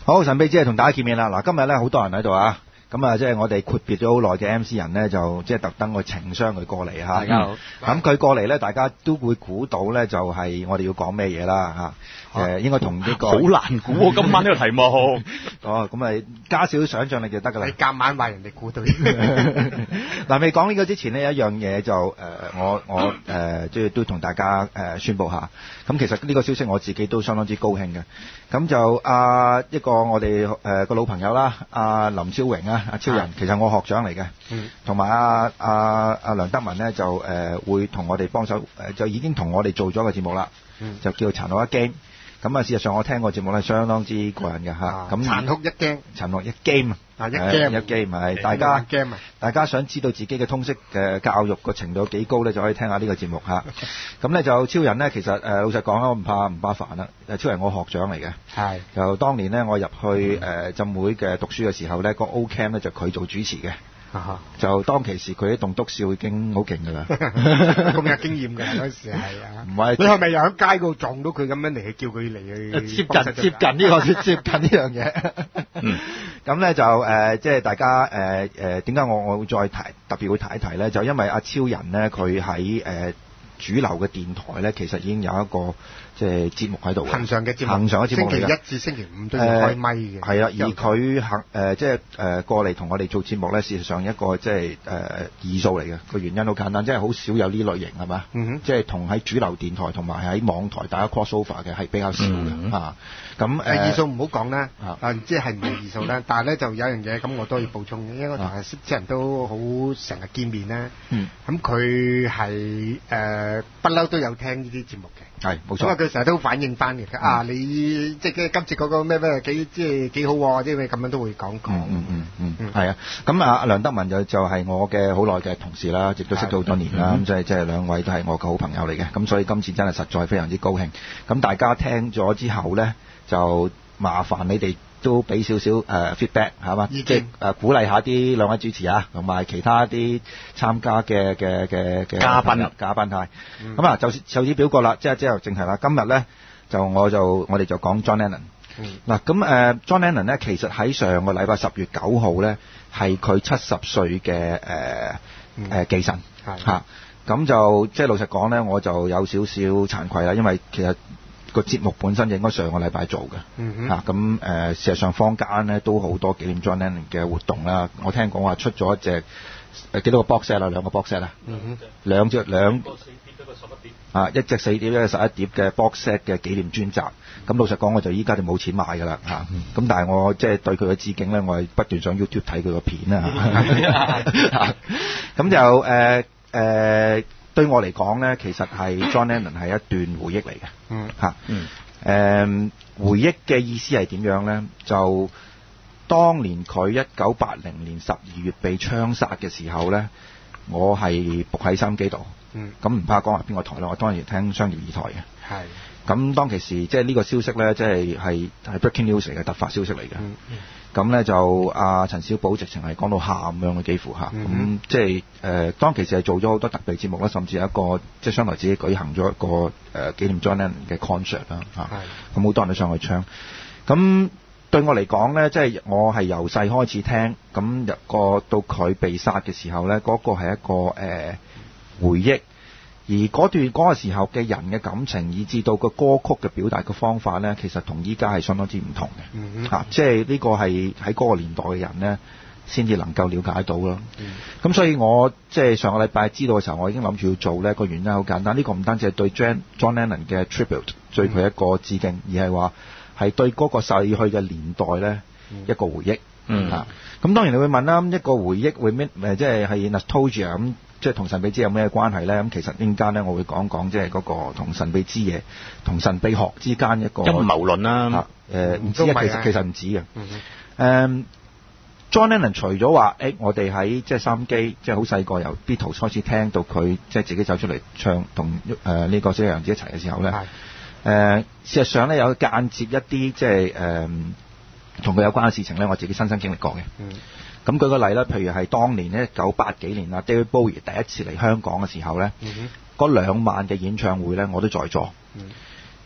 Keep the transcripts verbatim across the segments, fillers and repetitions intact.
好，神秘之夜同大家見面啦。嗱，今日咧好多人喺度啊，咁啊，即係我哋闊別咗好耐嘅 M C 人咧，就即係特登去情商佢過嚟嚇。 大家好。 咁佢過嚟咧，大家都會估到咧，就係我哋要講咩嘢啦嚇。誒，應該同呢個好難估喎，今晚呢個題目。 哦，咁咪加少少想像力就得㗎啦。 你夾硬話人哋估到。 嗱，未講呢個之前呢，有一樣嘢就誒、呃，我我誒即係都同大家誒、呃、宣佈下。咁其實呢個消息我自己都相當之高興嘅。咁就啊、呃、一個我哋誒個老朋友啦，阿、啊、林超榮啊，阿超人，其實我學長嚟嘅。嗯。同埋阿阿阿梁德文咧就誒、呃、會同我哋幫手誒，就已經同我哋做咗個節目啦。嗯。就叫殘酷一 game。咁啊，事實上我聽過節目咧，相當之過癮嘅嚇。咁殘酷一 game， 殘酷一 game 啊，一 game 一 game 係大家 game 啊， 大家想知道自己嘅通識嘅教育個程度有幾高咧，就可以聽下呢個節目嚇。咁咧就超人咧，其實誒老實講啦，我唔怕唔怕煩啦。誒超人我學長嚟嘅，係就當年咧我入去誒浸會嘅讀書嘅時候咧，個 O Camp 咧就佢做主持嘅。Uh-huh. 就當其時佢啲棟篤笑已經好勁㗎啦， 咁有經驗㗎嗰時係啊。唔係，你係咪又喺街嗰度撞到佢咁樣嚟去叫佢嚟去接近接近呢個接接近呢樣嘢？咁咧就誒即係大家誒誒點解我我會再提特別會提一提咧？就因為阿超人咧佢喺誒主流嘅電台咧，其實已經有一個即係節目喺度。恆常嘅節目，恆常嘅節目嚟嘅。星期一至星期五都要開咪嘅。係、呃、啊，而佢肯誒即係誒過嚟同我哋做節目咧，事實上一個即係誒異數嚟嘅。個原因好簡單，即係好少有呢類型係嘛？嗯哼。即係同喺主流電台同埋喺網台大家 cross over 嘅係比較少嘅、嗯、啊。咁誒異數唔好講啦，啊即係唔係異數啦。但係咧就有一樣嘢咁，我都要補充嘅，因為同阿識啲人都好成日見面啦。嗯。咁佢係誒不嬲都有聽呢啲節目嘅。係冇錯。因為佢成日都反映翻嘅，嗯、啊你即係今次嗰個咩咩幾即係幾好喎，即係咁樣都會講講。 嗯嗯嗯嗯。係啊，咁啊梁德文就就係我嘅好耐嘅同事啦，亦都識咗好多年啦。咁即係即係兩位都係我嘅好朋友嚟嘅。咁所以今次真係實在非常之高興。咁大家聽咗之後咧，就麻煩你哋都俾少少誒 feedback 係嘛，即係誒鼓勵下啲兩位主持啊，同埋其他啲參加嘅嘅嘅嘅嘉賓嘉賓係。咁啊，就就此表過啦，即係之後正題啦。今日咧就我就我哋就講 John Lennon。嗱咁誒 John Lennon 咧，其實喺上個禮拜十月九號咧係佢七十歲嘅誒誒忌辰嚇。咁就即係老實講咧，我就有少少慚愧啦，因為其實個節目本身應該上個禮拜做嘅，嚇咁誒事實上坊間咧都好多紀念 John Lennon 嘅活動啦。我聽講話出咗一隻誒幾多個 box set 啦，兩個 box set 啦，兩隻兩啊一隻四碟一隻十一碟嘅 box set 嘅紀念專輯。咁老實講，我就依家就冇錢買㗎啦嚇。咁、嗯、但係我即係、就是、對佢嘅致敬咧，我係不斷上 YouTube 睇佢個片啊。咁就誒誒。呃呃對我嚟講咧，其實係 John Lennon 係一段回憶嚟嘅。嗯。嚇。嗯。誒，回憶嘅意思係點樣咧？就當年佢一九八零年十二月被槍殺嘅時候咧，我係伏喺收音機度。嗯。咁唔怕講話邊個台啦，我當然聽商業二台嘅。係。咁當其時，即係呢個消息咧，即係係係 breaking news 嚟嘅，突發消息嚟嘅。嗯。咁咧就阿陳小寶直情係講到喊咁樣嘅，幾乎嚇。咁、嗯、即係誒、呃、當其時係做咗好多特別節目啦，甚至有一個即係商台自己舉行咗一個誒、呃、紀念 John Lennon 嘅 concert 啦嚇。咁好多人都上去唱。咁對我嚟講咧，即係我係由細開始聽，咁入個到佢被殺嘅時候咧，嗰、那個係一個誒、呃、回憶。而嗰段嗰個時候嘅人嘅感情，以至到個歌曲嘅表達嘅方法咧，其實同依家係相當之唔同嘅。嗯啊、即係呢個係喺嗰個年代嘅人咧，先至能夠了解到咯。咁、嗯、所以我即係上個禮拜知道嘅時候，我已經諗住要做呢個原因好簡單。呢、這個唔單止係對 John John Lennon 嘅 tribute， 對佢一個致敬，嗯、而係話係對嗰個逝去嘅年代咧、嗯、一個回憶。嗯啊，咁當然你會問啦，一個回憶會咩？誒，即係係 nostalgia 咁。即係同神秘之夜有咩關係咧？咁其實陣間咧，我會講講即係嗰個同神秘之夜、同神秘學之間一個陰謀論啦。誒唔知啊，其實其實唔止嘅。誒、嗯、John Lennon 除咗話誒，我哋喺即係收音機，即係好細個由 Beatles 開始聽到佢即係自己走出嚟唱同誒呢個小楊子一齊嘅時候咧，誒、呃、事實上咧有間接一啲即係誒同佢有關嘅事情咧，我自己親身經歷過嘅。嗯咁舉個例啦，譬如係當年咧，一九八幾年啊 David Bowie 第一次嚟香港嘅時候咧，嗰、嗯、兩晚嘅演唱會咧，我都在座。誒、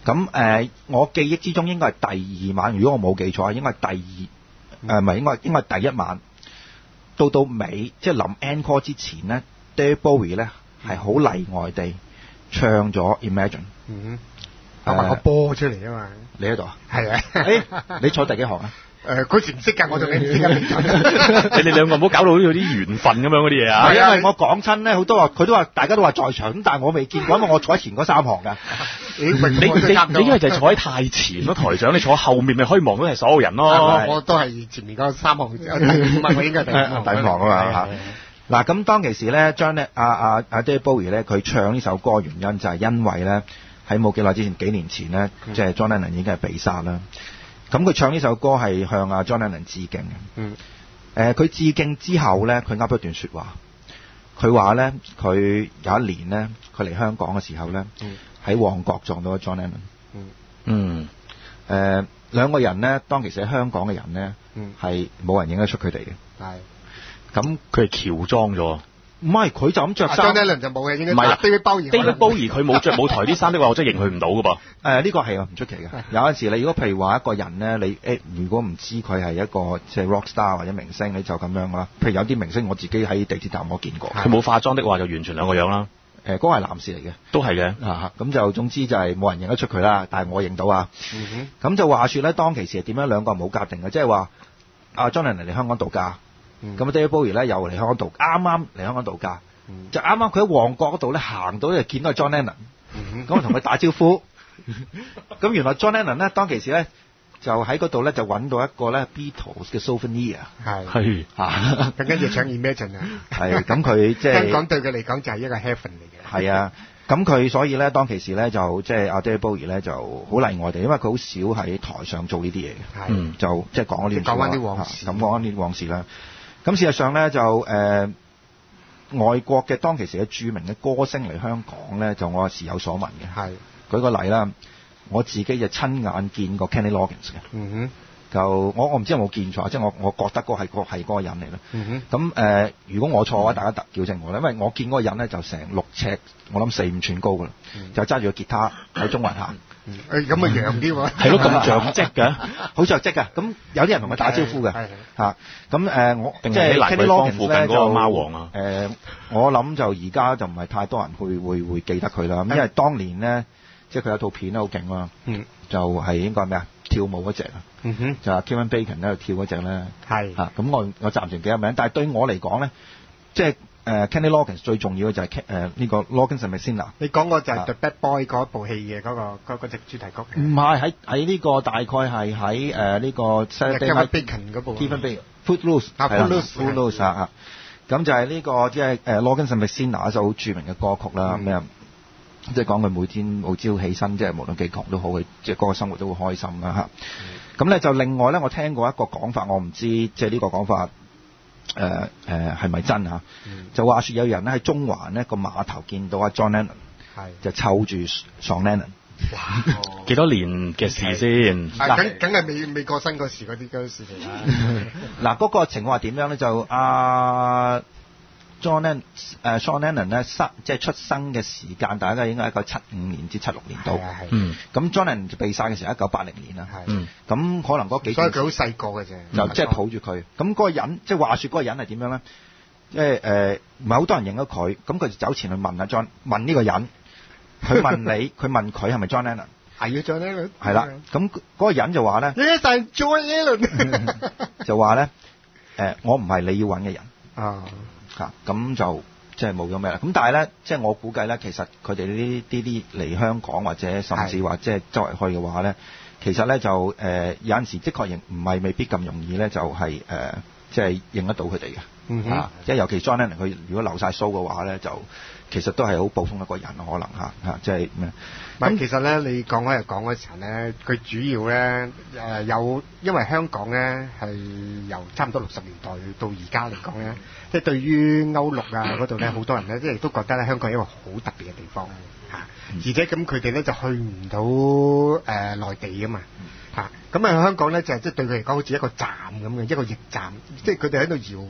咁誒、呃，我記憶之中應該係第二晚，如果我冇記錯，應該係第二誒唔係應該應該係第一晚。到到尾即係臨 encore 之前咧 David Bowie 咧係好例外地唱咗 Imagine。 嗯哼，畫個波出嚟啊嘛！ 你喺度啊？ 係啊！ 誒，你坐第幾行啊？ 誒，嗰時唔識㗎，我仲你唔識㗎，你哋兩個唔好搞到好似有啲緣分咁樣嗰啲嘢啊！ 係因為我講親咧，好多話佢都話，大家都話在場，咁但係我未見過，因為我坐喺前嗰三行㗎。 你你你因為就係坐喺太前咯，台長，你坐喺後面咪可以望到係所有人咯。 我都係前面嗰三行，第五行我應該第五行。 第五行啊嘛。嗱，咁當其時咧，將咧阿阿阿 David Bowie 咧，佢唱呢首歌嘅原因就係因為咧喺冇幾耐之前，幾年前咧，即係 John Lennon 已經係被殺啦。咁佢唱呢首歌係向阿 John Lennon 致敬嘅。嗯。誒、呃，佢致敬之後咧，佢噏咗段説話。佢話咧，佢有一年咧，佢嚟香港嘅時候咧，喺、嗯、旺角撞到 John Lennon。嗯。嗯。誒、呃，兩個人咧，當其時喺香港嘅人咧，係、嗯、冇人認得出佢哋嘅。係。咁佢係喬裝咗。 唔係，佢就咁着衫。 John Lennon就冇嘅，應該唔係 David Bowie。David Bowie 佢冇着舞台啲衫的話，我真係認佢唔到㗎噃。誒、 呃，呢、這個係啊，唔出奇嘅。有陣時你如果譬如話一個人咧，你誒如果唔知佢係一個即係 rock star 或者明星，你就咁樣啦。譬如有啲明星，我自己喺地鐵站我見過， 佢冇化妝的話就完全兩個樣啦。 誒、呃，嗰、那個係男士嚟嘅， 都係嘅。 啊，咁就總之就係冇人認得出佢啦，但係我認到啊。嗯哼。咁就話說咧，當其時係點樣兩個冇夾定嘅，即係話阿 John Lennon 嚟香港度假，咁、嗯、David Bowie 咧又嚟香港度，啱啱嚟香港度假。嗯、就啱啱佢喺旺角嗰度咧行到咧，見到係 John Lennon，咁我同佢打招呼。咁原來 John Lennon 咧當其時咧就喺嗰度咧就揾到一個咧 Beatles 嘅 souvenir。係係嚇， 咁跟住唱 Imagine 啊。係咁佢即係香港對佢嚟講就係一個 heaven 嚟嘅。 係啊，咁佢所以咧當其時咧就即係阿 David Bowie 咧就好例外地，因為佢好少喺台上做呢啲嘢嘅。嗯，就即係講嗰啲講翻啲往事， 咁講翻啲往事啦。咁事實上咧就誒。呃外國嘅當其時嘅著名嘅歌星嚟香港咧，就我係時有所聞嘅。係舉個例啦，我自己就親眼見過 Kenny Loggins 嘅。嗯哼，就我我唔知有冇見錯，即係我我覺得嗰係個係嗰個人嚟啦。嗯哼，咁誒、呃，如果我錯嘅話，大家特矯正我啦，因為我見嗰個人咧就成六尺，我諗四五寸高噶啦、嗯，就揸住個吉他喺中環行。 誒咁啊樣啲喎， 係咯，咁着跡嘅，好着跡嘅。咁有啲人同佢打招呼嘅，嚇。咁誒我即係 Kenny Loggins 咧就貓王啊。誒、呃，我諗就而家就唔係太多人會會會記得佢啦。咁因為當年咧，即係佢有套片咧好勁啦，就係應該係咩啊？跳舞嗰隻啊，嗯哼，就係 Kevin Bacon 喺度跳嗰隻咧，係嚇。咁我我暫時唔記得名，但係對我嚟講咧，即係。誒、uh, Kenny Loggins 最重要嘅就係誒呢個 Loggins and Messina。你講個就係 The Bad Boy 嗰部戲嘅嗰、嗰個嗰嗰隻主題曲。唔係喺喺呢個大概係喺誒呢個 Kevin Bacon 嗰部。Kevin Bacon Footloose 啊 Footloose 啊，咁就係呢、呢個即係誒 Loggins and Messina 一首好著名嘅歌曲啦。咁啊，即係講佢每天每朝起身，即係無論幾窮都好，佢即係嗰個生活都會開心啦嚇。咁咧就另外咧，我聽過一個講法，我唔知即係呢個講法。誒誒係咪真嚇、嗯？就話説有人咧喺中環呢個碼頭見到阿 John Lennon，就湊住 Sean Lennon。哇！ 幾多年嘅事先？ 梗梗係未未過身嗰時嗰啲嗰啲事情啦。 嗱，嗰、那個情況係點樣咧？就阿、啊、John Lennon 誒 Sean Lennon 咧生即係出生嘅時間，大家應該係一九七五年至七六年度。嗯。咁 John Lennon 被殺嘅時候一九八零年啦。嗯。咁可能嗰幾，所以佢好細個嘅啫。就即係抱住佢。咁嗰個人即係話説嗰個人係點樣咧？即係誒唔係好多人認得佢，咁佢就走前去問阿 John， 問呢個人，佢問你，佢問佢係咪 John Lennon？係啊 John Lennon。係啦。咁嗰個人就話咧，你係 John Lennon。就話咧誒，我唔係你要揾嘅人。啊。嚇，咁就即係冇咗咩啦。咁但係咧，即係我估計咧，其實佢哋呢啲啲嚟香港或者甚至話即係周圍去嘅話咧，其實咧就誒、呃、有陣時的確認唔係未必咁容易咧，就係、是、誒、呃、即係認得到佢哋嘅。嗯哼。啊、即係尤其 John Lennon 佢如果留晒鬚嘅話咧，就其實都係好暴風一個人可能嚇嚇、啊，即係咩？咁其實咧，你講開又講嗰時候咧，佢主要咧誒有，因為香港咧係由差唔多六十年代到而家嚟講咧，即係對於歐陸啊嗰度咧，好多人咧即係都覺得咧香港係一個好特別嘅地方嚇，而且咁佢哋咧就去唔到誒內地啊嘛嚇，咁啊香港咧就係即係對佢嚟講好似一個站咁嘅一個驛站，即係佢哋喺度遙望嗰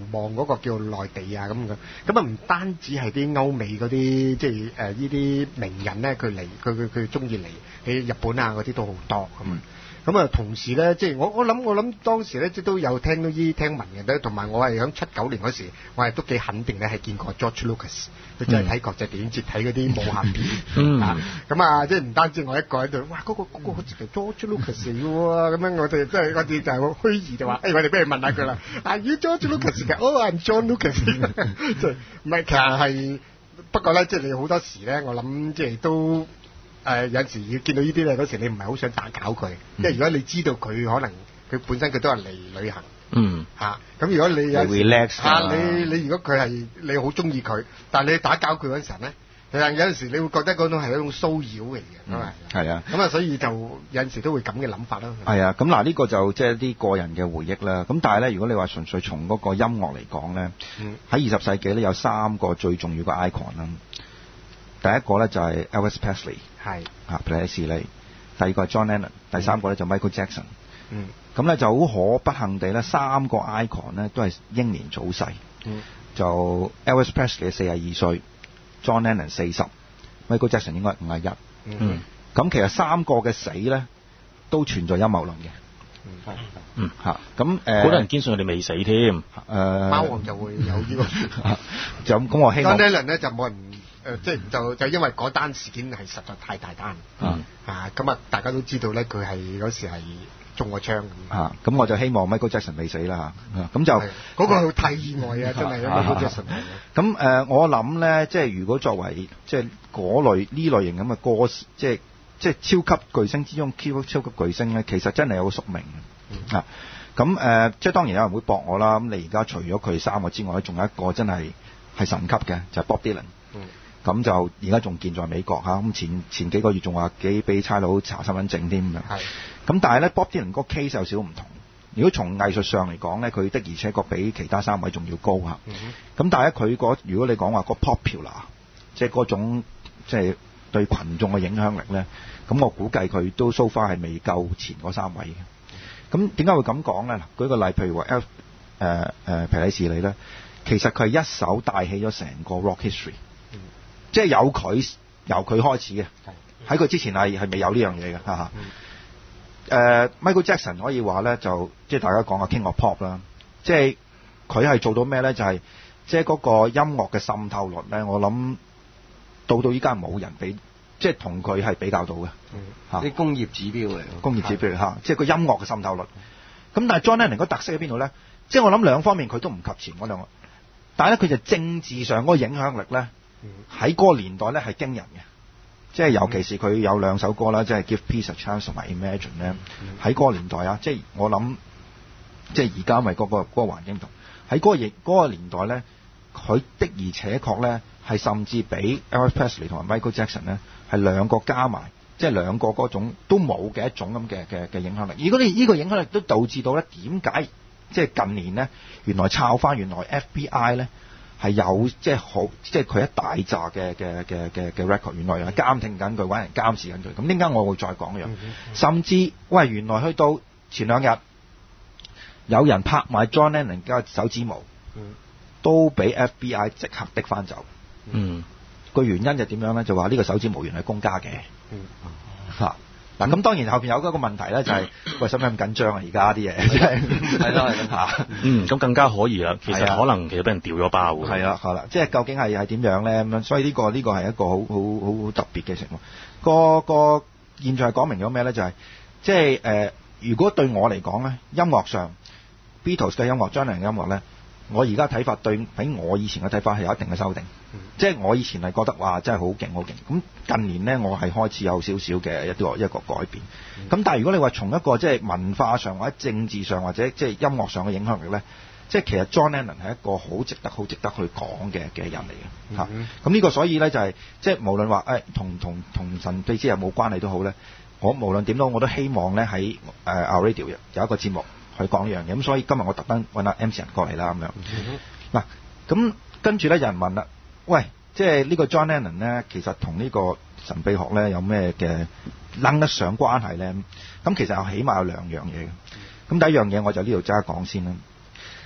個叫內地啊咁嘅，咁啊唔單止係啲歐美嗰啲即係誒呢啲名人咧，佢嚟佢佢佢中意嚟喺日本啊嗰啲都好多咁啊。咁啊，同時咧，即係我我諗我諗當時咧，即都有聽到啲聽聞嘅咧，同埋我係響七九年嗰時，我係都幾肯定咧係見過 George Lucas，佢就係睇國際電影節睇嗰啲武俠片啊。咁啊，即係唔單止我一個喺度，哇！嗰、嗰個嗰、嗰個好似係 George Lucas 嚟喎，咁樣我哋即係我哋就係虛擬就話，誒、哎，我哋不如問下佢啦。啊，如果 George Lucas 嘅，哦，I'm John Lucas，即係唔係其實係不過咧，即係你好多時咧，我諗即係都。誒、呃、有時要見到呢啲咧，嗰時你唔係好想打攪佢，因為如果你知道佢可能佢本身佢都係嚟旅行，嗯嚇，咁、啊、如果你有時 relax 啊，你你如果佢係你好中意佢，但係你打攪佢嗰陣時咧，其實有陣時你會覺得嗰種係一種騷擾嚟嘅，咁啊係啊，咁啊所以就有陣時都會咁嘅諗法咯。 係啊，咁嗱呢個就即係啲個人嘅回憶啦。咁但係咧，如果你話純粹從嗰個音樂嚟講咧，喺二十世紀咧有三個最重要嘅 icon 啦。第一個咧就係 Elvis Presley， 係啊，皮里斯利。第二個係 John Lennon， 第三個咧就 Michael Jackson。嗯，咁咧就好可不幸地咧，三個 icon 咧都係英年早逝。嗯，就 Elvis Presley 四十二歲 ，John Lennon 四十 ，Michael Jackson 應該五十一。嗯，咁其實三個嘅死咧都存在陰謀論嘅。嗯，嗯嚇，咁誒， 好多人堅信佢哋未死添。誒， 貓王就會有呢個就咁，我希望 John Lennon 咧就冇人。誒、呃、即係就就因為嗰單事件係實在太大單，嗯啊咁啊大家都知道咧，佢係嗰時係中過槍咁啊，咁我就希望 Michael Jackson 未死啦嚇，咁、啊、就嗰、 那個太意外啊，真係 Michael Jackson。 咁誒，我諗咧，即係如果作為即係嗰類呢類型咁嘅歌，即係即係超級巨星之中，超超級巨星咧，其實真係有個宿命嘅、嗯、啊。咁誒、呃，即係當然有人會駁我啦。咁你而家除咗佢三個之外，仲有一個真係係神級嘅，就係、是、Bob Dylan。嗯。咁就而家仲健在美國嚇，咁前前幾個月仲話幾俾差佬查身份證添咁樣。係。咁但係咧，Bob Dylan 嗰個 case 有少少唔同。如果從藝術上嚟講咧，佢的而且確比其他三位仲要高嚇。嗯。咁但係咧，佢嗰如果你講話個 popular，即係嗰種即係對群眾嘅影響力咧，咁我估計佢都 so far 係未夠前嗰三位嘅。咁點解會咁講咧？嗱，舉個例，譬如話 L 誒誒皮里士利咧，其實佢係一手帶起咗成個 rock history。即係有佢由佢開始嘅，喺佢之前係係未有呢樣嘢嘅嚇嚇。誒 Michael Jackson 可以話咧，就即係大家講下 King of Pop 啦。即係佢係做到咩咧？就係、是、即係嗰個音樂嘅滲透率咧。我諗到到依家冇人比，即係同佢係比較到嘅嚇。 啲工業指標嚟， 工業指標嚇，即係個音樂嘅滲透率。咁但係 John Lennon 個特色喺邊度咧？即係我諗兩方面佢都唔及前嗰兩個，但係咧佢就政治上嗰個影響力咧。喺嗰個年代咧係驚人嘅，即係尤其是佢有兩首歌啦，即係 Give Peace a Chance 同埋 Imagine 咧。喺嗰個年代啊，即係我諗，即係而家咪嗰個嗰個環境同喺嗰個亦嗰個年代咧，佢的而且確咧係甚至比 Elvis Presley 同埋 Michael Jackson 咧係兩個加埋，即係兩個嗰種都冇嘅一種咁嘅嘅嘅影響力。如果你呢個影響力都導致到咧，點解即係近年咧原來抄翻原來 F B I 咧？係有即係好，即係佢一大紮嘅嘅嘅嘅嘅 record，原來係監聽緊佢，揾人監視緊佢。咁點解我會再講一樣？嗯嗯、甚至喂，原來去到前兩日，有人拍埋 John Lennon 嘅手指模，嗯、都俾 F B I 即刻滴翻走。嗯，個原因就點樣咧？就話呢個手指模原係公家嘅。嗯，嚇。嗱咁當然後邊有一個問題咧，就係、是、喂使唔使咁緊張啊？而家啲嘢係咯係嚇，嗯咁更加可疑啦。其實可能其實俾人掉咗包喎。係啦係啦，即係究竟係係點樣咧咁樣？所以呢、這個呢、這個係一個好好好特別嘅情況。個個現在係講明咗咩咧？就係、是、即係誒、呃，如果對我嚟講咧，音樂上 Beatles 嘅音樂、John Lennon 嘅音樂咧，我而家睇法對比我以前嘅睇法係有一定嘅修訂。嗯、即係我以前係覺得哇，真係好勁好勁。咁近年咧，我係開始有少少嘅一個一個改變。咁、嗯、但係如果你話從一個即係文化上或者政治上或者即係音樂上嘅影響力咧，即係其實 John Lennon 係一個好值得好值得去講嘅嘅人嚟嘅嚇。咁呢、嗯啊、個所以咧就係、是、即係無論話誒同同同神秘之有冇關係都好咧，我無論點都我都希望咧喺誒 Our Radio 有一個節目去講呢樣嘢。咁所以今日我特登揾阿 M C 人過嚟啦咁樣。嗱咁跟住咧有人問啦。喂，即係呢個 John Lennon 咧，其實同呢個神秘學咧有咩嘅掕得上關係咧？咁其實有起碼有兩樣嘢嘅。咁第一樣嘢我就呢度即刻講先啦。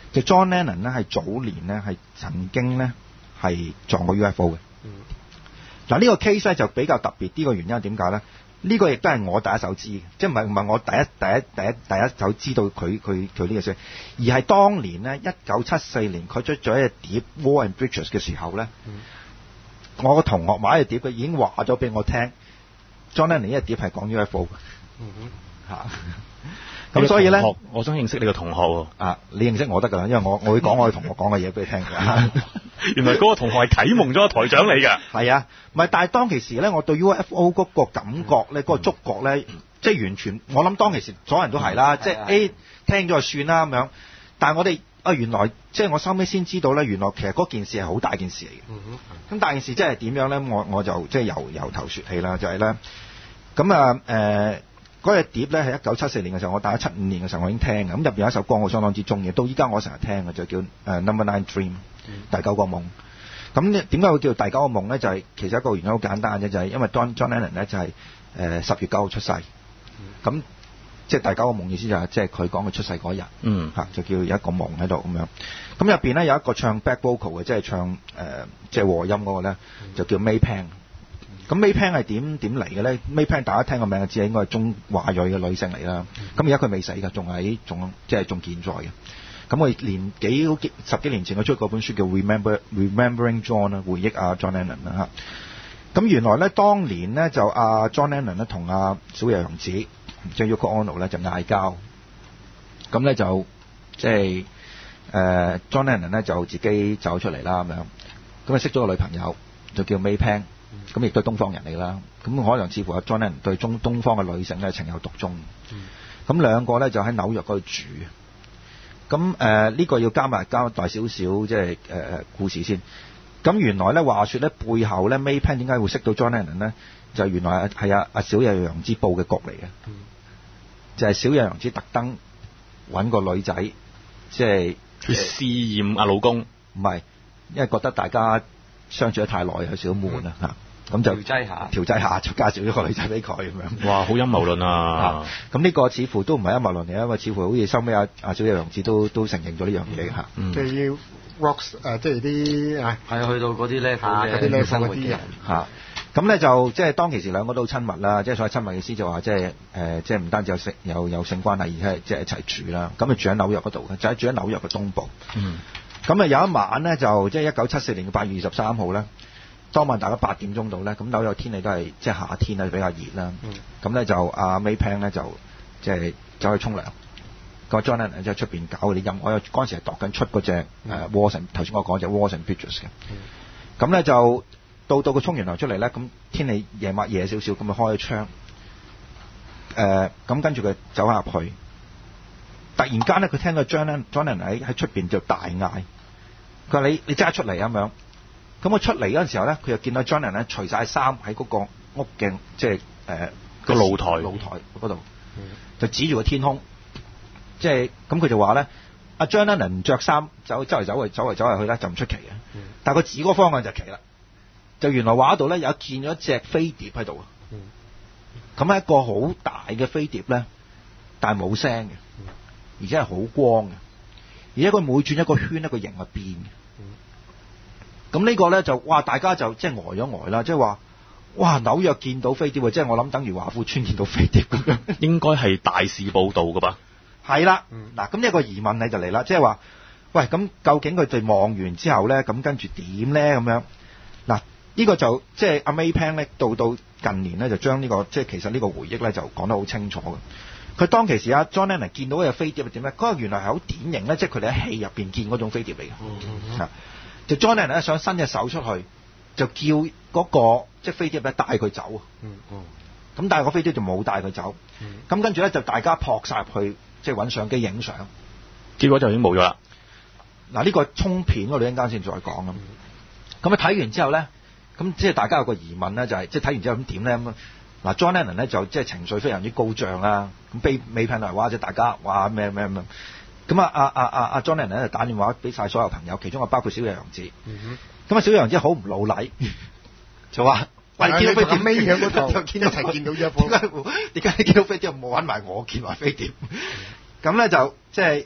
就 John Lennon 咧係早年咧係曾經咧係撞過 U F O 嘅。嗱呢、嗯、個 case 咧就比較特別，呢個原因係點解咧？呢、這個亦都係我第一手知嘅，即係唔係唔係我第一第一第一第一手知道佢佢佢呢個事，而係當年咧一九七四年佢出咗一隻碟《War and Bridges》嘅時候咧，嗯、我個同學買隻碟，佢已經話咗俾我聽，John Lennon 呢隻碟係講 U F O 嘅。嗯哼，嚇。咁所以咧， 我想認識你個同學喎。 啊，你認識我得㗎啦，因為我我會講我嘅同學講嘅嘢俾你聽嘅。 原來嗰個同學係啟蒙咗個台長你㗎。 係啊，唔係，但係當其時咧，我對 U F O 嗰個感覺咧，嗰、嗯、個觸覺咧，即係完全，我諗當其時所有人都係啦，嗯、即係 A 聽咗就算啦咁樣。但係我哋啊，原來即係我收尾先知道咧，原來其實嗰件事係好大件事嚟嘅。咁、嗯、大件事即係點樣咧？我我就即係由由頭説起啦，就係、是、咧，咁啊誒。呃嗰隻碟咧係一九七四年嘅時候，我大概七五年嘅時候我已經聽嘅，咁入邊有一首歌我相當之中意，到依家我成日聽嘅就叫誒、uh, Number Nine Dream、嗯、第九個夢。咁點解會叫第九個夢咧？就係、是、其實一個原因好簡單嘅，就係、是、因為 John John Lennon 咧就係誒十月九號出世，咁、嗯、即係第九個夢意思就係即係佢講佢出世嗰日，嗯嚇就叫有一個夢喺度咁樣。咁入邊咧有一個唱 back vocal 嘅，即係唱誒即係和音嗰個咧，就叫 May Pang。咁 May Pang 係點點嚟嘅咧 ？May Pang 大家聽個名就知係應該係中華裔嘅女性嚟啦。咁而家佢未死㗎，仲喺仲即係仲健在嘅。咁我年幾十幾年前佢出過本書叫 Remember Remembering John 啦，回憶阿 John Lennon 啦嚇。咁原來咧當年咧就阿 John Lennon 咧同阿小野洋子即係 Yoko Ono 咧就嗌交。咁咧就即係誒 John Lennon 咧就自己走出嚟啦咁樣。咁啊識咗個女朋友就叫 May Pang。咁亦都係東方人嚟啦，咁可能似乎阿 John Lennon 對中東方嘅女性咧情有獨鍾。咁、嗯、兩個咧就喺紐約嗰度住。咁誒呢個要加埋交代少少即係誒故事先。咁原來咧話說咧背後咧 May Pang 點解會識到 John Lennon 咧？就原來係阿阿小野洋子佈嘅局嚟嘅，嗯、就係小野洋子特登揾個女仔，即係去試驗阿老公。 唔係，因為覺得大家相處得太耐，有少少悶啦嚇，咁就調劑下，調劑下就介紹咗個女仔俾佢咁樣。 哇，好陰謀論啊！ 咁呢個似乎都唔係陰謀論嚟，因為似乎好似收尾阿阿小野洋子都都承認咗呢樣嘢嚇。 即係要 rocks 誒，即係啲啊， 係去到嗰啲 level 嘅嗰啲 level 生活啲人嚇。咁咧就即係當其時兩個都好親密啦，即係所謂親密嘅意思就話即係誒，即係唔單止有性有有性關係，而係即係一齊住啦。咁啊住喺紐約嗰度嘅，就係住喺紐約嘅東部。嗯。咁啊有一晚咧就即係一九七四年嘅八月二十三號咧，當晚大概八點鐘度咧，咁紐約天氣都係即係夏天啦，比較熱啦。嗯。咁咧就阿 May Pang 咧就即係走去沖涼，個 John Lennon 即係出邊搞嗰啲音，我有嗰陣時係度緊出嗰隻誒 War and 頭先我講隻 War and Bridges 嘅。嗯。咁咧就。到到佢沖完涼出嚟咧，咁天氣夜晚夜少少，咁就開咗窗。誒、呃，咁跟住佢走下入去，突然間咧，佢聽到 John Lennon John Lennon 喺喺出邊就大嗌，佢話你你即刻出嚟咁樣。咁我出嚟嗰陣時候咧，佢就見到 John Lennon 咧除晒衫喺嗰個屋嘅即係誒個露台露台嗰度，就指住個天空，即係咁佢就話咧，阿 John Lennon 唔着衫走周圍走嚟走嚟走嚟去咧就唔出奇嘅，嗯、但係佢指嗰個方向就奇啦。就原來畫度咧有見咗一隻飛碟喺度啊！咁係、嗯、一個好大嘅飛碟咧，但係冇聲嘅，嗯、而且係好光嘅，而且佢每轉一個圈，一個形係變嘅。咁、嗯、呢個咧就哇，大家就即係呆咗呆啦，即係話哇紐約見到飛碟，即係我諗等於華富村見到飛碟咁樣。應該係大事報導㗎吧？係啦，嗱咁一個疑問你就嚟啦，即係話喂咁究竟佢哋望完之後咧，咁跟住點咧咁樣嗱？呢個就即係阿 May Pang 咧，到到近年咧就將呢、這個即係其實呢個回憶咧就講得好清楚嘅。佢當其時阿 John Lennon 見到嗰隻飛碟係點咧？嗰個原來係好典型咧，即係佢哋喺戲入邊見嗰種飛碟嚟嘅。嗯嗯嗯、就 John Lennon 咧想伸隻手出去，就叫嗰、那個即係飛碟咧帶佢走。咁、嗯嗯、但係個飛碟就冇帶佢走。咁、嗯、跟住咧就大家撲晒入去，即係揾相機影相。 結果就已經冇咗啦。 嗱呢個沖片嗰度一陣間先再講咁。咁啊睇完之後咧。咁即係大家有個疑問咧，就係即係睇完之後咁點咧咁嗱 John Lennon 咧就即係情緒非常之高漲啦。咁被 May Pang 嚟話即係大家話咩咩咩咁啊啊啊啊啊 John Lennon 咧就打電話俾晒所有朋友，其中啊包括小野洋子。咁啊、嗯、小野洋子好唔老禮，就話喂見到飛碟尾響嗰度就見到一齊見到一波，點解你見到飛碟冇揾埋我見埋飛碟？咁咧就即係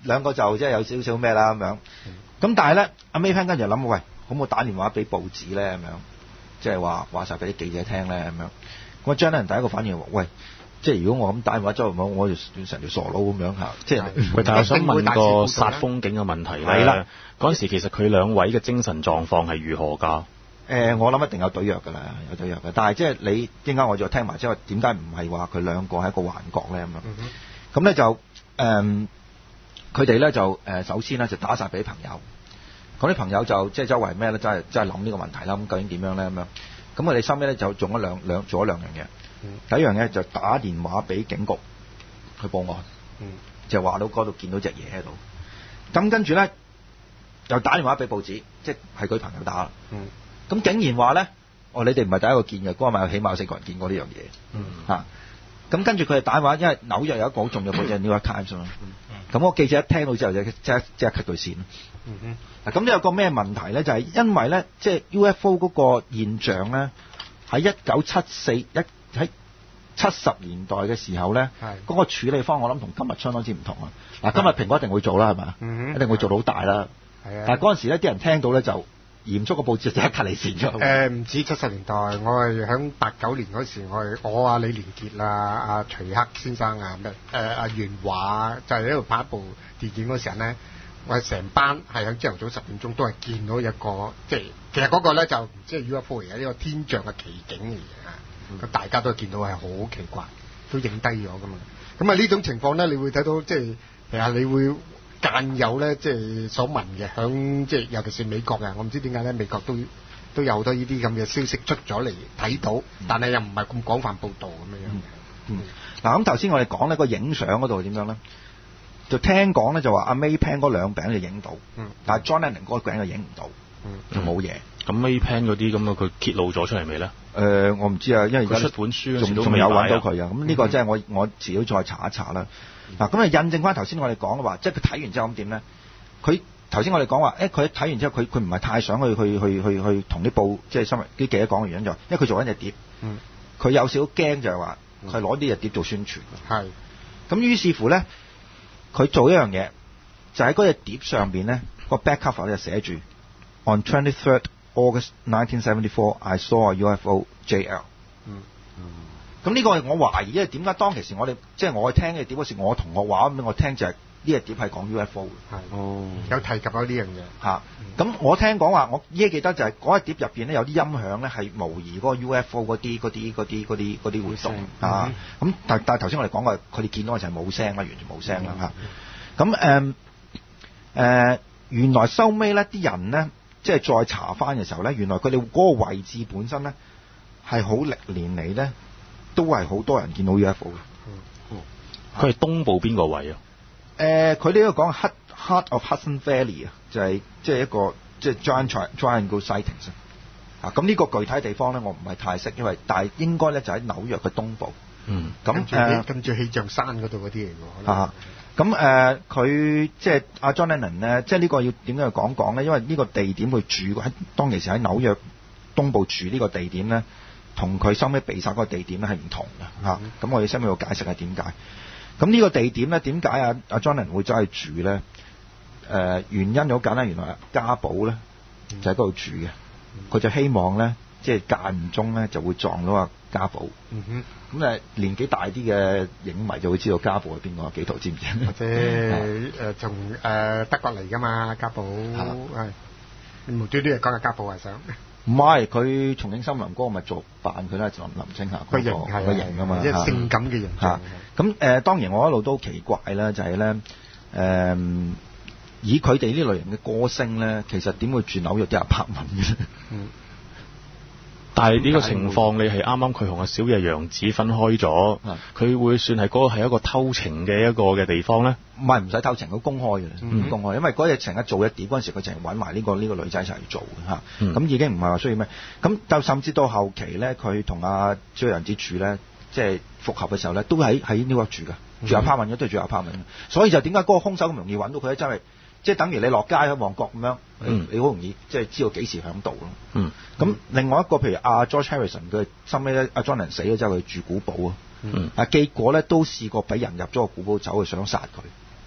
兩個就即係有少少咩啦咁樣。咁但係咧，阿 May Pan 跟住諗，喂，可唔可以打電話俾報紙咧咁樣？即係話話晒俾啲記者聽咧咁樣。咁啊張德仁第一個反應話，喂，即係如果我咁打電話周圍網，我就成條傻佬咁樣嚇。即係， 喂，但係我想問個殺風景嘅問題咧。係啦，嗰陣時其實佢兩位嘅精神狀況係如何㗎？ 誒、呃，我諗一定有對藥㗎啦，有對藥嘅。但係即係你點解我再聽埋之後，點解唔係話佢兩個係一個幻覺咧咁樣？咁咧、嗯、就誒，佢哋咧就誒、呃，首先咧就打晒俾朋友。嗰啲朋友就即係周圍咩咧，真係真係諗呢個問題啦。咁究竟點樣咧咁樣？咁我哋收尾咧就做咗兩兩做咗兩樣嘢。嗯、第一樣嘢就打電話俾警局去報案，嗯、就話到嗰度見到隻嘢喺度。咁跟住咧又打電話俾報紙，即係係佢朋友打。嗯咁竟然話咧，哦，你哋唔係第一個見嘅，嗰晚起碼有四個人見過呢樣嘢。嗯。嚇、啊，咁跟住佢哋打電話，因為紐約有一個好重要嘅報紙 New York Times 嘛。嗯。咁個記者一聽到之後就即刻即刻 cut 佢線。嗯哼。嗱，咁都有個咩問題咧？就係、是、因為咧，即、就、係、是、U F O 嗰個現象咧，喺一九七四一喺七十年代嘅時候咧，嗰、那個處理方案我諗同今日相當之唔同啊。嗱，今日蘋果一定會做啦，係咪？嗯，一定會做到好大啦。係啊。但係嗰陣時咧，啲人聽到咧就。嚴肅個報紙就即刻 cut 你線咗。 誒唔止七十年代，我係喺八九年嗰時，我係我啊李連杰啊、阿徐克先生啊、咩誒阿袁華就係喺度拍一部電影嗰時候咧，我係成班係喺朝頭早十點鐘都係見到一個，即係其實嗰個咧就唔知係 U F O 嚟嘅，呢個天象嘅奇景嚟嘅，咁、嗯、大家都見到係好奇怪，都影低咗噶嘛。咁啊呢種情況咧，你會睇到即係其實你會。間有咧，即係所聞嘅，響即係尤其是美國嘅，我唔知點解咧，美國都都有好多呢啲咁嘅消息出咗嚟睇到，但係又唔係咁廣泛報導咁樣樣。嗯， 嗱咁頭先我哋講呢個影相嗰度點樣咧？就聽講咧就話阿 May Pan 嗰兩餅就影到，嗯，但係 John Lennon 嗰個餅就影唔到，嗯，就冇嘢。咁 May Pan 嗰啲咁嘅佢揭露咗出嚟未咧？誒、呃，我唔知啊，因為而家出本書仲仲未有揾到佢啊。咁呢個即係我我遲啲再查一查啦。嗱，咁啊印證翻頭先我哋講嘅話，即係佢睇完之後咁點咧？佢頭先我哋講話，誒佢睇完之後，佢佢唔係太想去去去去去同啲報即係新聞啲記者講嘅原因就係，因為佢做緊隻碟，嗯，佢有少少驚就係話，佢攞啲隻碟做宣傳，係、嗯，咁於是乎咧，佢做一樣嘢，就喺嗰隻碟上邊咧，個 back cover 就寫住 On twenty-third August nineteen seventy-four, I saw a U F O J L。嗯。咁呢個我懷疑，因為點解當其時我哋即係我聽嘅碟嗰時，我同學話俾我聽就係呢隻碟係講 U F O 嘅。係哦，有提及咗呢樣嘢嚇。咁我聽講話，我依家記得就係嗰隻碟入邊咧有啲音響咧係模擬嗰個 U F O 嗰啲嗰啲嗰啲嗰啲嗰啲活動嚇。咁但但係頭先我哋講過，佢哋見到嘅就係冇聲啦，完全冇聲啦嚇。咁誒誒，原來收尾咧啲人咧，即係再查翻嘅時候咧，原來佢哋嗰個位置本身咧係好歷年嚟咧。都係好多人見到 U F O 嘅。嗯，佢係東部邊個位啊？誒、呃，佢呢個講 Heart Heart of Hudson Valley 啊，就係即係一個即係 Giant Triangle Sightings 啊。咁呢個具體地方咧，我唔係太識，因為但係應該咧就喺紐約嘅東部。嗯，咁誒跟住氣象山嗰度嗰啲嚟㗎。啊，咁誒佢即係阿 John Lennon 咧，即係呢個要點樣去講講咧？因為呢個地點佢住喺當其時喺紐約東部住呢個地點咧。同佢收尾被殺嗰個地點咧係唔同嘅嚇，咁、嗯、我哋收尾要解釋係點解。咁呢個地點咧點解啊阿 John Lennon 會走去住咧？誒、呃、原因好簡單，原來家寶咧就喺嗰度住嘅，佢、嗯、就希望咧即係間唔中咧就會撞到阿家寶。嗯哼，咁誒年紀大啲嘅影迷就會知道家寶係邊個，幾圖知唔知？或者誒從誒德國嚟㗎嘛，家寶係無端端又講下家寶係想。唔係，佢重慶森林嗰個咪作扮佢咧，就林青霞個個型啊嘛，即係性感嘅形象。咁誒、呃，當然我一路都奇怪啦，就係咧誒，以佢哋呢類型嘅歌星咧，其實點會住紐約啲阿柏文嘅？嗯。但係呢個情況，你係啱啱佢同阿小野洋子分開咗，佢會算係嗰個係一個偷情嘅一個嘅地方咧？唔係，唔使偷情，好公開嘅，唔、嗯、公開，因為嗰日成日做一碟嗰陣時，佢淨係揾埋呢個呢、呢個女仔一齊做嘅嚇，咁、嗯、已經唔係話需要咩，咁就甚至到後期咧，佢同阿小野洋子住咧，即係復合嘅時候咧，都喺喺 New York 住嘅，住阿柏文嘅都係住阿柏文嘅，所以就點解嗰個兇手咁容易揾到佢咧？真係。即係等於你落街喺旺角咁樣，嗯、你好容易即係知道幾時響度咯。嗯，咁另外一個譬如阿 George Harrison 佢後尾咧，阿 John Lennon 死咗之後，佢住古堡啊。嗯，啊結果咧都試過俾人入咗個古堡走去想殺佢。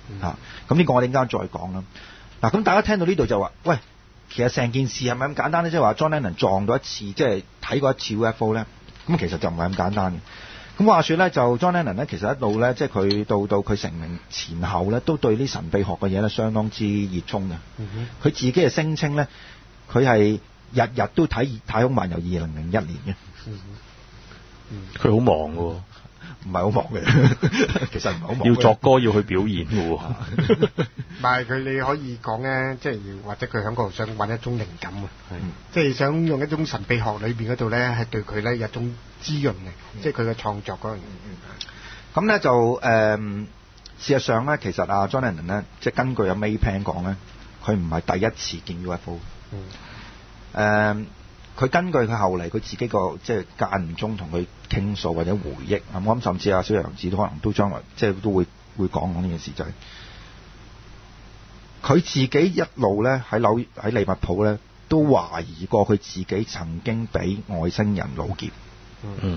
嚇。咁呢個我哋陣間再講啦。嗱，咁大家聽到呢度就話，喂，其實成件事係咪咁簡單咧？即係話 John Lennon 撞到一次，即係睇過一次 U F O 咧，咁其實就唔係咁簡單嘅。咁話說咧，就 John Lennon 咧，其實一路咧，即係佢到到佢成名前後咧，都對啲神秘學嘅嘢咧，相當之熱衷嘅。佢、嗯、自己嘅聲稱咧，佢係日日都睇《太空漫遊》二零零一年嘅。 佢好忙喎， 唔係好忙嘅，其實唔係好忙。 要作歌，要去表演嘅喎。 唔係佢，你可以講咧，即係或者佢喺嗰度想揾一種靈感啊， 嗯、 即係想用一種神秘學裏邊嗰度咧，係對佢咧有一種滋潤嘅，嗯、即係佢嘅創作嗰樣嘢。 咁咧就誒、呃，事實上咧，其實阿 John Lennon 咧，即係根據阿 May Pan 講咧，佢唔係第一次見 U F O。嗯。誒，佢根據佢後嚟佢自己個即係間唔中同佢傾訴或者回憶，咁我諗甚至阿小楊子都可能都將來即係都會會講講呢件事，就係、是、佢自己一路咧喺紐喺利物浦咧都懷疑過佢自己曾經俾外星人擄劫。 嗯。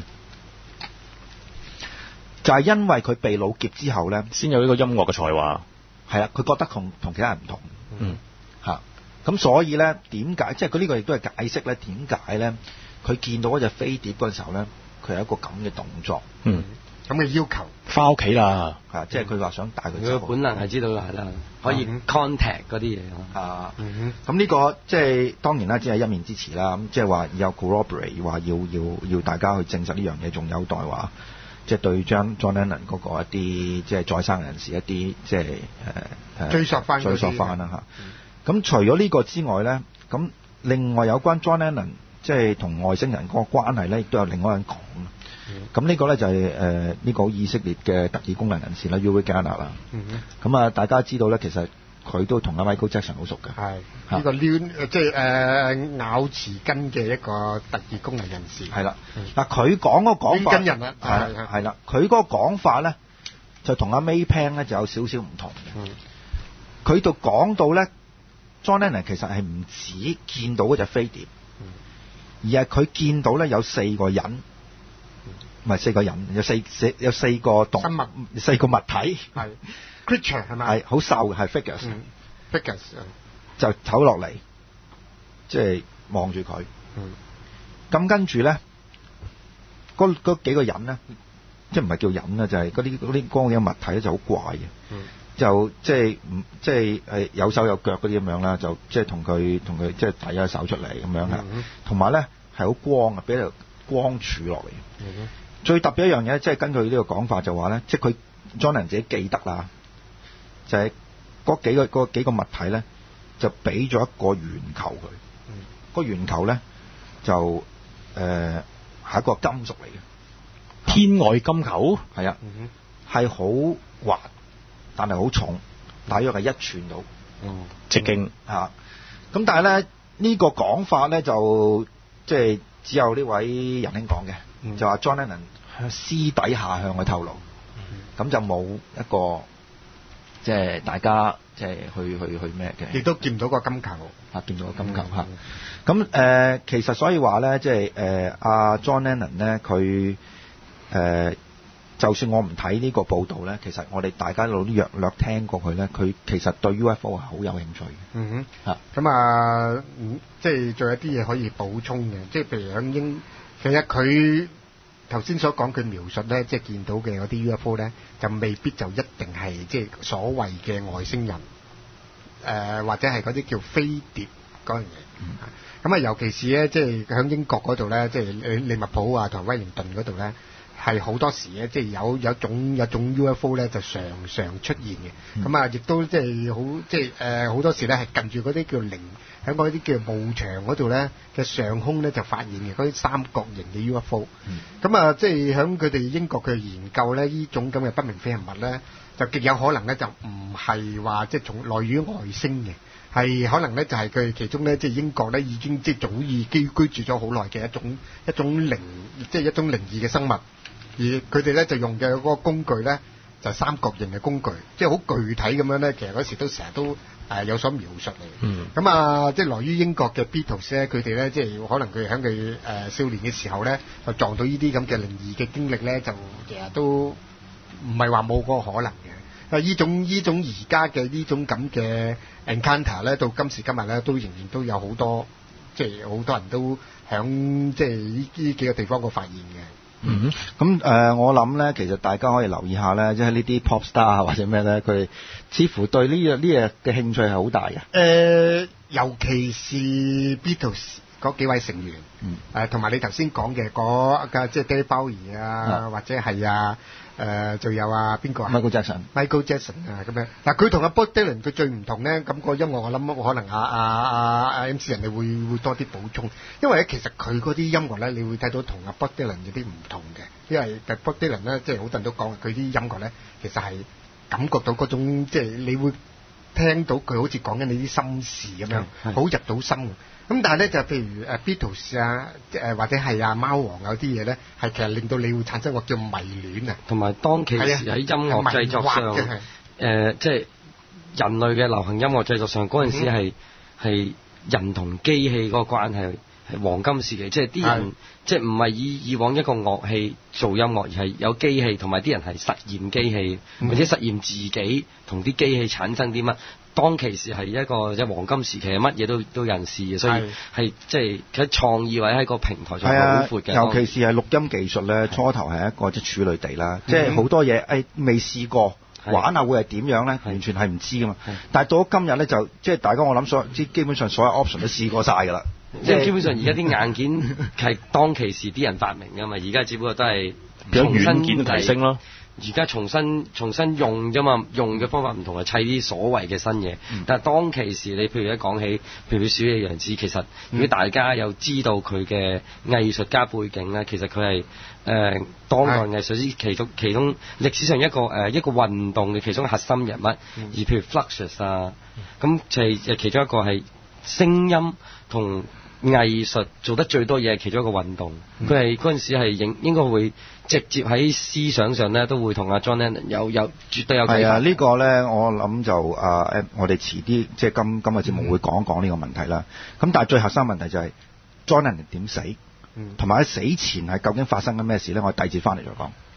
就係、是、因為佢被擄劫之後咧， 先有呢個音樂嘅才華。 係啊，佢覺得同同其他人唔同。 嗯。 嚇。咁所以咧，點解即係佢呢個亦都係解釋咧？點解咧？佢見到嗰隻飛碟嗰陣時候咧，佢有一個咁嘅動作， 嗯， 咁嘅要求， 翻屋企啦， 係即係佢話想帶佢。 佢本能係知道係啦，可以 contact 嗰啲嘢啊。咁呢個即係當然啦，只係一面之詞啦。咁即係話有 corroborate 話要要要大家去證實呢樣嘢，仲有待話即係對將 John Lennon 嗰個一啲即係再生人士一啲即係誒誒追溯翻追溯翻啦嚇。咁除咗呢個之外咧，咁另外有關 John Lennon 即係同外星人嗰個關係咧，亦都有另外一人講。咁、嗯、呢個咧就係誒呢個以色列嘅特異功能人士啦 Uri Geller 啦。咁啊，大家知道咧，其實佢都同阿 Michael Jackson 好熟嘅。係呢、 呢個撩即係誒咬匙羹嘅一個特異功能人士。係啦。嗱，佢講嗰個講法，跟人啦，係係啦。佢嗰個講法咧，就同阿 May Pan 咧就有少少唔同嘅。佢度講到咧。John Lennon 其實係唔止見到嗰隻飛碟，嗯、而係佢見到咧有四個人，唔係、嗯、四個人，有四四有四個動生物，四個物體係 creature 係咪？係好瘦嘅，係 figures，figures、嗯、 figures 就走落嚟，即係望住佢。咁、嗯、跟住咧，嗰嗰幾個人咧，即係唔係叫人啦，就係嗰啲嗰啲光嘅物體咧就好怪嘅。嗯就即係唔即係誒有手有腳嗰啲咁樣啦，就即係同佢同佢即係遞咗手出嚟咁樣嘅，同埋咧係好光啊，俾條光柱落嚟。嗯、最特別一樣嘢，即係根據呢個講法就話咧，即係佢 John Lennon 自己記得啦，就係、是、嗰幾個嗰幾個物體咧，就俾咗一個圓球佢。嗯、個圓球咧就誒係、呃、一個金屬嚟嘅， 天外金球係啊，係好、嗯、滑。但係好重，大約係一寸到， 嗯，直徑嚇。咁但係咧呢個講法咧就即係只有呢位仁兄講嘅，嗯、就話 John Lennon 私底下向佢透露，咁、嗯、就冇一個即係大家即係去去去咩嘅， 亦都見唔到個金球， 啊見到個金球嚇。咁誒、呃、其實所以話咧，即係誒阿 John Lennon 咧佢誒。就算我唔睇呢個報導咧，其實我哋大家都略略聽過佢咧，佢其實對 U F O 係好有興趣嘅。 嗯哼，嚇咁啊，嗯，即係仲有啲嘢可以補充嘅，即係譬如響英，其實佢頭先所講佢描述咧，即係見到嘅嗰啲 U F O 咧，就未必就一定係即係所謂嘅外星人，誒、呃、或者係嗰啲叫飛碟嗰樣嘢。嗯，咁啊，尤其是咧，即係響英國嗰度咧，即係利物浦啊同威靈頓嗰度咧。係好多時咧，即係有有種有種 U F O 咧，就常常出現嘅。咁啊、嗯，亦都即係好即係誒好多時咧，係近住嗰啲叫靈喺嗰啲叫墓場嗰度咧嘅上空咧就發現嘅嗰啲三角形嘅 U F O。咁啊、嗯，即係喺佢哋英國嘅研究咧，呢種咁嘅不明飛行物咧，就極有可能咧就唔係話即係從來於外星嘅，係可能咧就係佢其中咧即係英國咧已經即係早已居居住咗好耐嘅一種一種靈即係一種靈異嘅生物。而佢哋咧就用嘅嗰個工具咧就係、三角形嘅工具，即係好具體咁樣咧。其實嗰時都成日都誒有所描述嚟。嗯。咁啊，即係來於英國嘅 Beatles 咧，佢哋咧即係可能佢喺佢誒少年嘅時候咧，就撞到呢啲咁嘅靈異嘅經歷咧，就其實都唔係話冇嗰個可能嘅。 啊呢種呢種而家嘅呢種咁嘅 encounter 咧，到今時今日咧，都仍然都有好多，即係好多人都響即係呢呢幾個地方個發現嘅。 嗯，咁誒、呃，我諗咧，其實大家可以留意下咧，即係呢啲 pop star 啊或者咩咧，佢似乎對呢樣呢嘢嘅興趣係好大嘅。誒、 呃，尤其是 Beatles 嗰幾位成員， 嗯， 誒同埋你頭先講嘅嗰個即係 David Bowie 啊， 啊或者係啊。誒，仲、呃、有啊，邊個啊 ？Michael Jackson，Michael Jackson 啊，咁樣。嗱，佢同阿 Bob Dylan 佢最唔同咧，咁、那個音樂我諗可能阿阿阿阿 M C 人哋會會多啲補充，因為咧其實佢嗰啲音樂咧，你會睇到同阿 Bob Dylan 有啲唔同嘅，因為 Bob Dylan 咧，即係好多人都講佢啲音樂咧，其實係感覺到嗰種即係你會聽到佢好似講緊你啲心事咁樣，好入到心嘅。咁但係咧就譬如誒 Beatles 啊，誒或者係啊貓王有啲嘢咧，係其實令到你會產生個叫迷戀啊。 同埋當其時喺音樂製作上，誒、呃、即係人類嘅流行音樂製作上嗰陣時係係、嗯、人同機器嗰個關係係黃金時期，即係啲人即係唔係以以往一個樂器做音樂，而係有機器，同埋啲人係實驗機器，嗯、或者實驗自己同啲機器產生啲乜。當其時係一個即係黃金時期，乜嘢都都有人試嘅，所以係即係喺創意位喺個平台上好闊嘅。 尤其是係錄音技術咧，初頭係一個即係處女地啦，即係好多嘢誒未試過玩下會係點樣咧，完全係唔知噶嘛。但係到咗今日咧，就即係大家我諗所即基本上所有 option 都試過晒㗎啦。 即係基本上而家啲硬件係當其時啲人發明㗎嘛，而家只不過都係重新提升咯。 而家重新重新用啫嘛，用嘅方法唔同，係砌啲所謂嘅新嘢。嗯、但係當其時，你譬如一講起，譬如小野洋子，其實如果大家有知道佢嘅藝術家背景咧，其實佢係誒當代藝術師其中其中歷史上一個誒、呃、一個運動嘅其中核心人物。嗯、而譬如 Fluxus 啊，咁就係其中一個係聲音同藝術做得最多嘢，其中一個運動。佢係嗰陣時係應應該會直接喺思想上咧，都會同阿 John Lennon 有有絕對有。係啊， 這個、呢個咧，我諗就啊誒，我哋遲啲即係今今日節目會講一講呢個問題啦。咁、嗯、但係最核心問題就係 John Lennon 點死，同埋喺死前係究竟發生緊咩事咧？我哋第二節翻嚟再講。